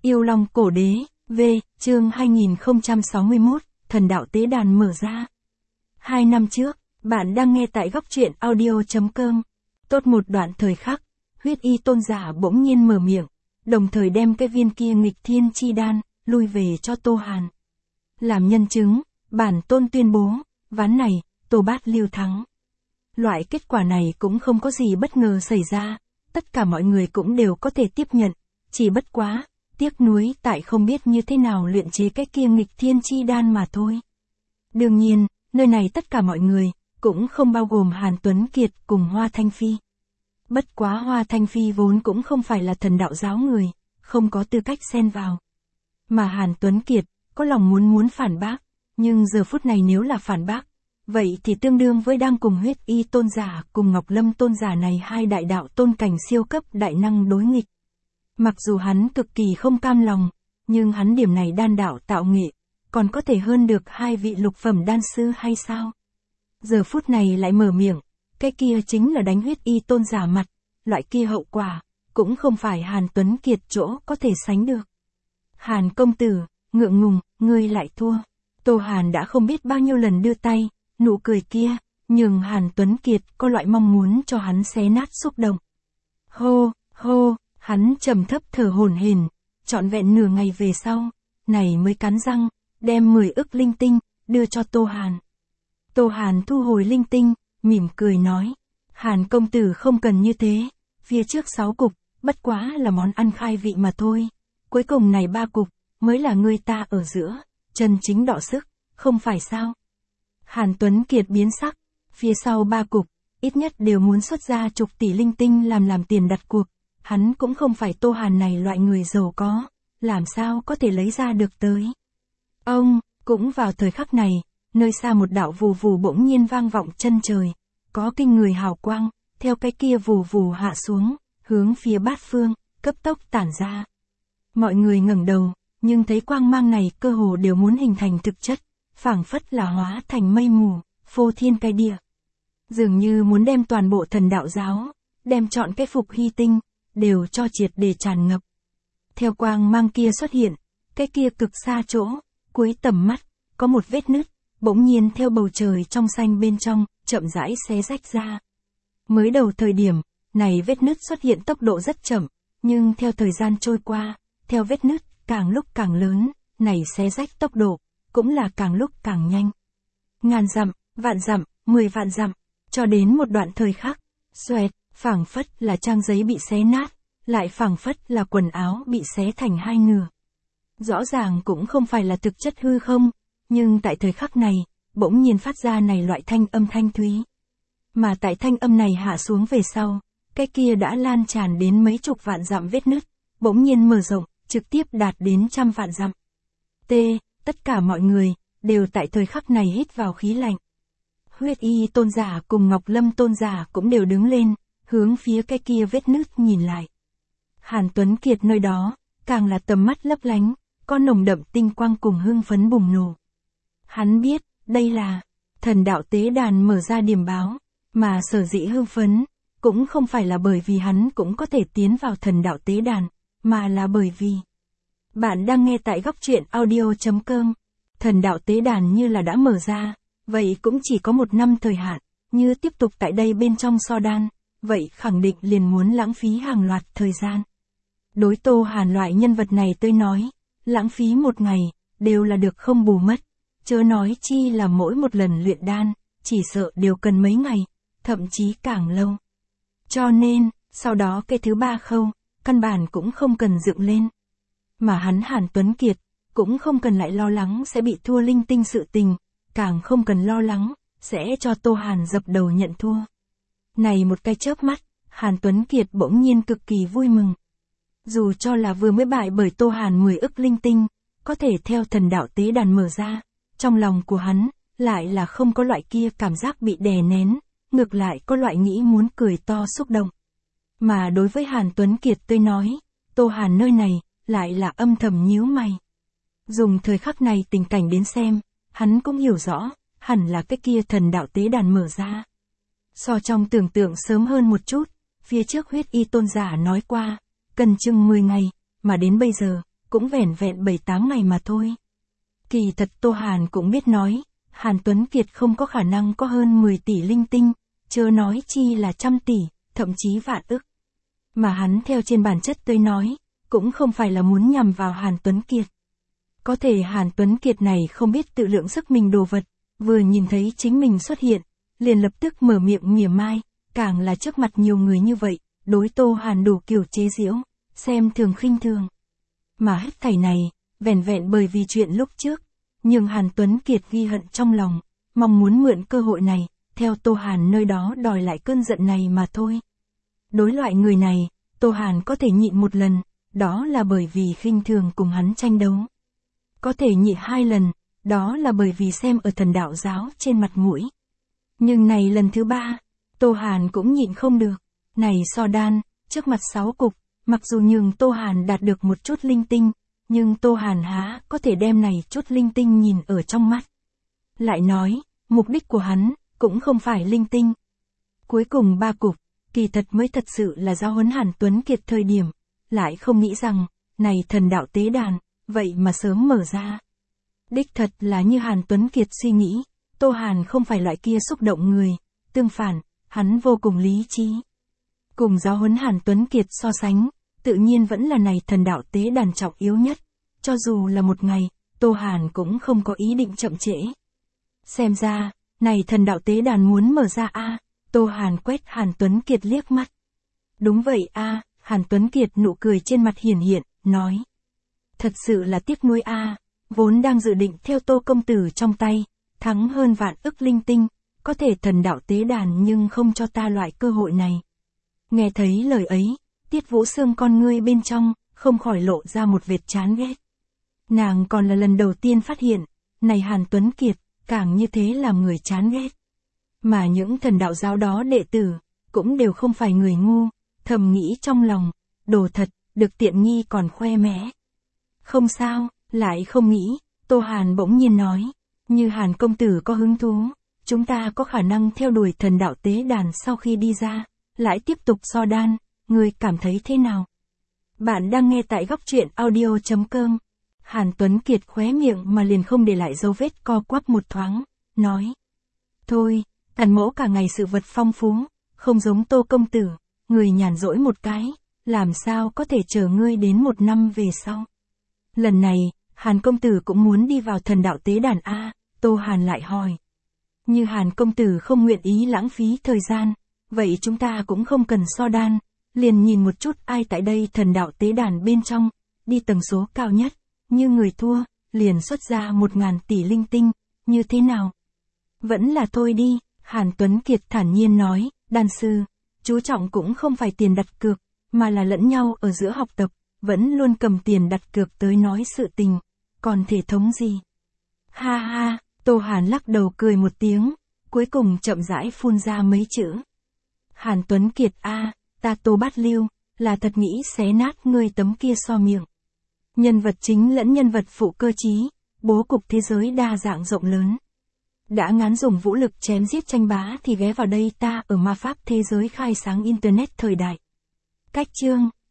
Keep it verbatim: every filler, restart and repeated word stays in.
Yêu Long Cổ Đế, V, chương hai nghìn không trăm sáu mươi mốt, Thần Đạo Tế Đàn mở ra. Hai năm trước, bạn đang nghe tại góc truyện audio chấm com. Tốt một đoạn thời khắc, huyết y tôn giả bỗng nhiên mở miệng, đồng thời đem cái viên kia nghịch thiên chi đan, lui về cho Tô Hàn. Làm nhân chứng, bản tôn tuyên bố, ván này, Tô Bát Lưu thắng. Loại kết quả này cũng không có gì bất ngờ xảy ra, tất cả mọi người cũng đều có thể tiếp nhận, chỉ bất quá, tiếc nuối tại không biết như thế nào luyện chế cái kia nghịch thiên chi đan mà thôi. Đương nhiên, nơi này tất cả mọi người, cũng không bao gồm Hàn Tuấn Kiệt cùng Hoa Thanh Phi. Bất quá Hoa Thanh Phi vốn cũng không phải là thần đạo giáo người, không có tư cách xen vào. Mà Hàn Tuấn Kiệt, có lòng muốn muốn phản bác, nhưng giờ phút này nếu là phản bác, vậy thì tương đương với đang cùng huyết y tôn giả cùng Ngọc Lâm tôn giả này hai đại đạo tôn cảnh siêu cấp đại năng đối nghịch. Mặc dù hắn cực kỳ không cam lòng, nhưng hắn điểm này đan đạo tạo nghệ, còn có thể hơn được hai vị lục phẩm đan sư hay sao? Giờ phút này lại mở miệng, cái kia chính là đánh huyết y tôn giả mặt, loại kia hậu quả, cũng không phải Hàn Tuấn Kiệt chỗ có thể sánh được. Hàn công tử, ngượng ngùng, ngươi lại thua. Tô Hàn đã không biết bao nhiêu lần đưa tay, nụ cười kia, nhưng Hàn Tuấn Kiệt có loại mong muốn cho hắn xé nát xúc động. Hô, hô, hắn trầm thấp thở hổn hển, trọn vẹn nửa ngày về sau, này mới cắn răng, đem mười ức linh tinh, đưa cho Tô Hàn. Tô Hàn thu hồi linh tinh, mỉm cười nói, Hàn công tử không cần như thế, phía trước sáu cục, bất quá là món ăn khai vị mà thôi, cuối cùng này ba cục, mới là người ta ở giữa, chân chính đọ sức, không phải sao? Hàn Tuấn Kiệt biến sắc, phía sau ba cục, ít nhất đều muốn xuất ra chục tỷ linh tinh làm làm tiền đặt cuộc, hắn cũng không phải Tô Hàn này loại người giàu có, làm sao có thể lấy ra được tới. Ông, cũng vào thời khắc này, nơi xa một đạo vù vù bỗng nhiên vang vọng chân trời, có kinh người hào quang, theo cái kia vù vù hạ xuống, hướng phía bát phương, cấp tốc tản ra. Mọi người ngẩng đầu, nhưng thấy quang mang này cơ hồ đều muốn hình thành thực chất, phảng phất là hóa thành mây mù, phô thiên cái địa. Dường như muốn đem toàn bộ thần đạo giáo, đem chọn cái phục hy tinh, đều cho triệt để tràn ngập. Theo quang mang kia xuất hiện, cái kia cực xa chỗ, cuối tầm mắt, có một vết nứt, bỗng nhiên theo bầu trời trong xanh bên trong, chậm rãi xé rách ra. Mới đầu thời điểm, này vết nứt xuất hiện tốc độ rất chậm, nhưng theo thời gian trôi qua, theo vết nứt càng lúc càng lớn, này xé rách tốc độ, cũng là càng lúc càng nhanh. Ngàn dặm, vạn dặm, mười vạn dặm, cho đến một đoạn thời khắc, xoẹt, phảng phất là trang giấy bị xé nát, lại phảng phất là quần áo bị xé thành hai nửa. Rõ ràng cũng không phải là thực chất hư không, nhưng tại thời khắc này, bỗng nhiên phát ra này loại thanh âm thanh thúy. Mà tại thanh âm này hạ xuống về sau, cái kia đã lan tràn đến mấy chục vạn dặm vết nứt, bỗng nhiên mở rộng, trực tiếp đạt đến trăm vạn dặm. T, tất cả mọi người, đều tại thời khắc này hít vào khí lạnh. Huyết y tôn giả cùng Ngọc Lâm tôn giả cũng đều đứng lên, hướng phía cái kia vết nứt nhìn lại. Hàn Tuấn Kiệt nơi đó, càng là tầm mắt lấp lánh, có nồng đậm tinh quang cùng hưng phấn bùng nổ. Hắn biết, đây là thần đạo tế đàn mở ra điểm báo, mà sở dĩ hưng phấn, cũng không phải là bởi vì hắn cũng có thể tiến vào thần đạo tế đàn, mà là bởi vì bạn đang nghe tại góc truyện audio chấm com. Thần đạo tế đàn như là đã mở ra, vậy cũng chỉ có một năm thời hạn, như tiếp tục tại đây bên trong so đan, vậy khẳng định liền muốn lãng phí hàng loạt thời gian. Đối Tô Hàn loại nhân vật này tôi nói, lãng phí một ngày, đều là được không bù mất, chớ nói chi là mỗi một lần luyện đan, chỉ sợ đều cần mấy ngày, thậm chí càng lâu. Cho nên, sau đó cái thứ ba khâu, căn bản cũng không cần dựng lên. Mà hắn Hàn Tuấn Kiệt, cũng không cần lại lo lắng sẽ bị thua linh tinh sự tình, càng không cần lo lắng, sẽ cho Tô Hàn dập đầu nhận thua. Này một cái chớp mắt, Hàn Tuấn Kiệt bỗng nhiên cực kỳ vui mừng. Dù cho là vừa mới bại bởi Tô Hàn mười ức linh tinh, có thể theo thần đạo tế đàn mở ra, trong lòng của hắn, lại là không có loại kia cảm giác bị đè nén, ngược lại có loại nghĩ muốn cười to xúc động. Mà đối với Hàn Tuấn Kiệt tôi nói, Tô Hàn nơi này, lại là âm thầm nhíu mày. Dùng thời khắc này tình cảnh đến xem, hắn cũng hiểu rõ, hẳn là cái kia thần đạo tế đàn mở ra. So trong tưởng tượng sớm hơn một chút, phía trước huyết y tôn giả nói qua, cần chừng mười ngày, mà đến bây giờ, cũng vẻn vẹn bảy tám ngày mà thôi. Kỳ thật Tô Hàn cũng biết nói, Hàn Tuấn Kiệt không có khả năng có hơn mười tỷ linh tinh, chớ nói chi là trăm tỷ, thậm chí vạn ức. Mà hắn theo trên bản chất tới nói, cũng không phải là muốn nhằm vào Hàn Tuấn Kiệt. Có thể Hàn Tuấn Kiệt này không biết tự lượng sức mình đồ vật, vừa nhìn thấy chính mình xuất hiện, liền lập tức mở miệng mỉa mai, càng là trước mặt nhiều người như vậy, đối Tô Hàn đủ kiểu chế giễu, xem thường khinh thường. Mà hết thảy này, vẻn vẹn bởi vì chuyện lúc trước, nhưng Hàn Tuấn Kiệt ghi hận trong lòng, mong muốn mượn cơ hội này, theo Tô Hàn nơi đó đòi lại cơn giận này mà thôi. Đối loại người này, Tô Hàn có thể nhịn một lần, đó là bởi vì khinh thường cùng hắn tranh đấu. Có thể nhịn hai lần, đó là bởi vì xem ở thần đạo giáo trên mặt mũi. Nhưng này lần thứ ba, Tô Hàn cũng nhịn không được. Này so đan, trước mặt sáu cục, mặc dù nhường Tô Hàn đạt được một chút linh tinh, nhưng Tô Hàn há có thể đem này chút linh tinh nhìn ở trong mắt. Lại nói, mục đích của hắn, cũng không phải linh tinh. Cuối cùng ba cục, kỳ thật mới thật sự là giáo huấn Hàn Tuấn Kiệt thời điểm, lại không nghĩ rằng, này thần đạo tế đàn, vậy mà sớm mở ra. Đích thật là như Hàn Tuấn Kiệt suy nghĩ, Tô Hàn không phải loại kia xúc động người, tương phản, hắn vô cùng lý trí. Cùng giáo huấn Hàn Tuấn Kiệt so sánh, tự nhiên vẫn là này thần đạo tế đàn trọng yếu nhất, cho dù là một ngày, Tô Hàn cũng không có ý định chậm trễ. Xem ra, này thần đạo tế đàn muốn mở ra a à, Tô Hàn quét Hàn Tuấn Kiệt liếc mắt. Đúng vậy a à, Hàn Tuấn Kiệt nụ cười trên mặt hiển hiện, nói. Thật sự là tiếc nuối a à, vốn đang dự định theo Tô công tử trong tay, thắng hơn vạn ức linh tinh, có thể thần đạo tế đàn nhưng không cho ta loại cơ hội này. Nghe thấy lời ấy, Tiết Vũ Sương con ngươi bên trong, không khỏi lộ ra một vệt chán ghét. Nàng còn là lần đầu tiên phát hiện, này Hàn Tuấn Kiệt, càng như thế làm người chán ghét. Mà những thần đạo giáo đó đệ tử, cũng đều không phải người ngu, thầm nghĩ trong lòng, đồ thật, được tiện nghi còn khoe mẽ. Không sao, lại không nghĩ, Tô Hàn bỗng nhiên nói, như Hàn công tử có hứng thú, chúng ta có khả năng theo đuổi thần đạo tế đàn sau khi đi ra, lại tiếp tục so đan, người cảm thấy thế nào? Bạn đang nghe tại góc truyện audio chấm com. Hàn Tuấn Kiệt khóe miệng mà liền không để lại dấu vết co quắp một thoáng, nói. Thôi, tần mẫu cả ngày sự vật phong phú, không giống Tô công tử, người nhàn rỗi một cái, làm sao có thể chờ ngươi đến một năm về sau. Lần này, Hàn công tử cũng muốn đi vào thần đạo tế đàn A, Tô Hàn lại hỏi. Như Hàn công tử không nguyện ý lãng phí thời gian, vậy chúng ta cũng không cần so đan, liền nhìn một chút ai tại đây thần đạo tế đàn bên trong, đi tầng số cao nhất, như người thua, liền xuất ra một ngàn tỷ linh tinh, như thế nào? Vẫn là thôi đi, Hàn Tuấn Kiệt thản nhiên nói, đan sư, chú trọng cũng không phải tiền đặt cược, mà là lẫn nhau ở giữa học tập, vẫn luôn cầm tiền đặt cược tới nói sự tình, còn thể thống gì? Ha ha, Tô Hàn lắc đầu cười một tiếng, cuối cùng chậm rãi phun ra mấy chữ. Hàn Tuấn Kiệt a, ta Tô Bát Lưu, là thật nghĩ xé nát ngươi tấm kia so miệng. Nhân vật chính lẫn nhân vật phụ cơ trí, bố cục thế giới đa dạng rộng lớn. Đã ngán dùng vũ lực chém giết tranh bá thì ghé vào đây ta ở ma pháp thế giới khai sáng internet thời đại. Cách chương